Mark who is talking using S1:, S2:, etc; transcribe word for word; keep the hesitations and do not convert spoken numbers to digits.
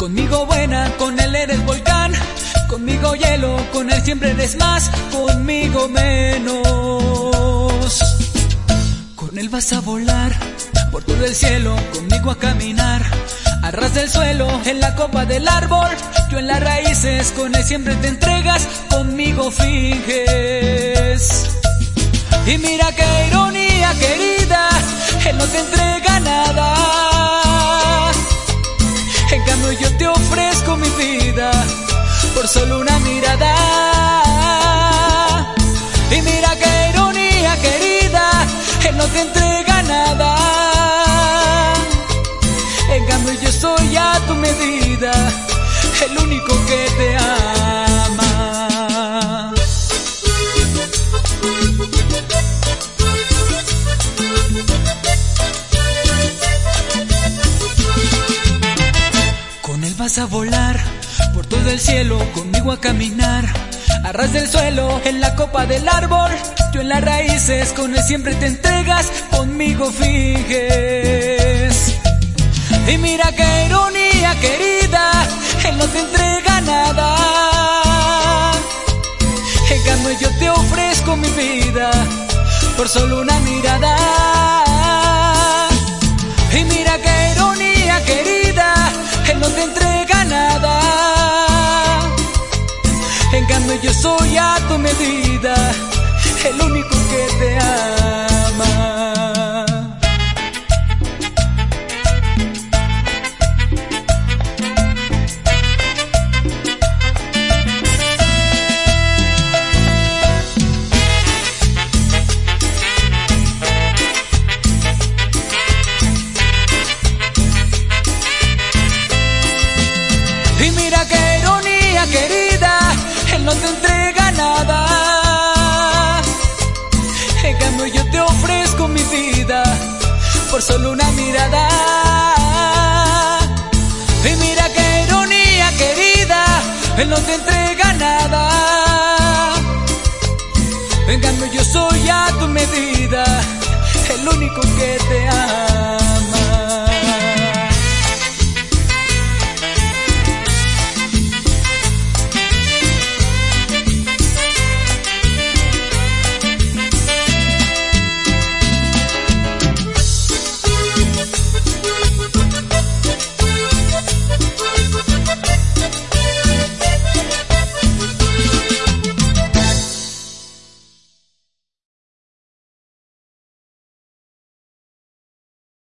S1: Conmigo buena, con él eres volcán. Conmigo hielo, con él siempre eres más. Conmigo menos. Con él vas a volar por todo el cielo, conmigo a caminar a ras del suelo, en la copa del árbol, yo en las raíces, con él siempre te entregas, conmigo finges. Y mira qué ironía, querida, él no te entrega nada, en cambio yo te ofrezco mi vida por solo una mirada. Y mira qué ironía, querida, él no te entrega nada, en cambio yo soy a tu medida, el único que te ama. Con él vas a volar por todo el cielo, conmigo a caminar a ras del suelo, en la copa del árbol, yo en las raíces, con él siempre te entregas, conmigo finges. Y mira qué ironía, querida, él no te entrega nada, en cambio yo te ofrezco mi vida por solo una mirada. Y mira qué ironía, querida, él no te entrega nada, en cambio yo soy a tu medida, el único que te ama. Y mira qué ironía, querida, él no te entrega nada, en cambio yo te ofrezco mi vida por solo una mirada. Y mira qué ironía, querida, él no te entrega nada, en cambio yo soy a tu medida, el único que te ama.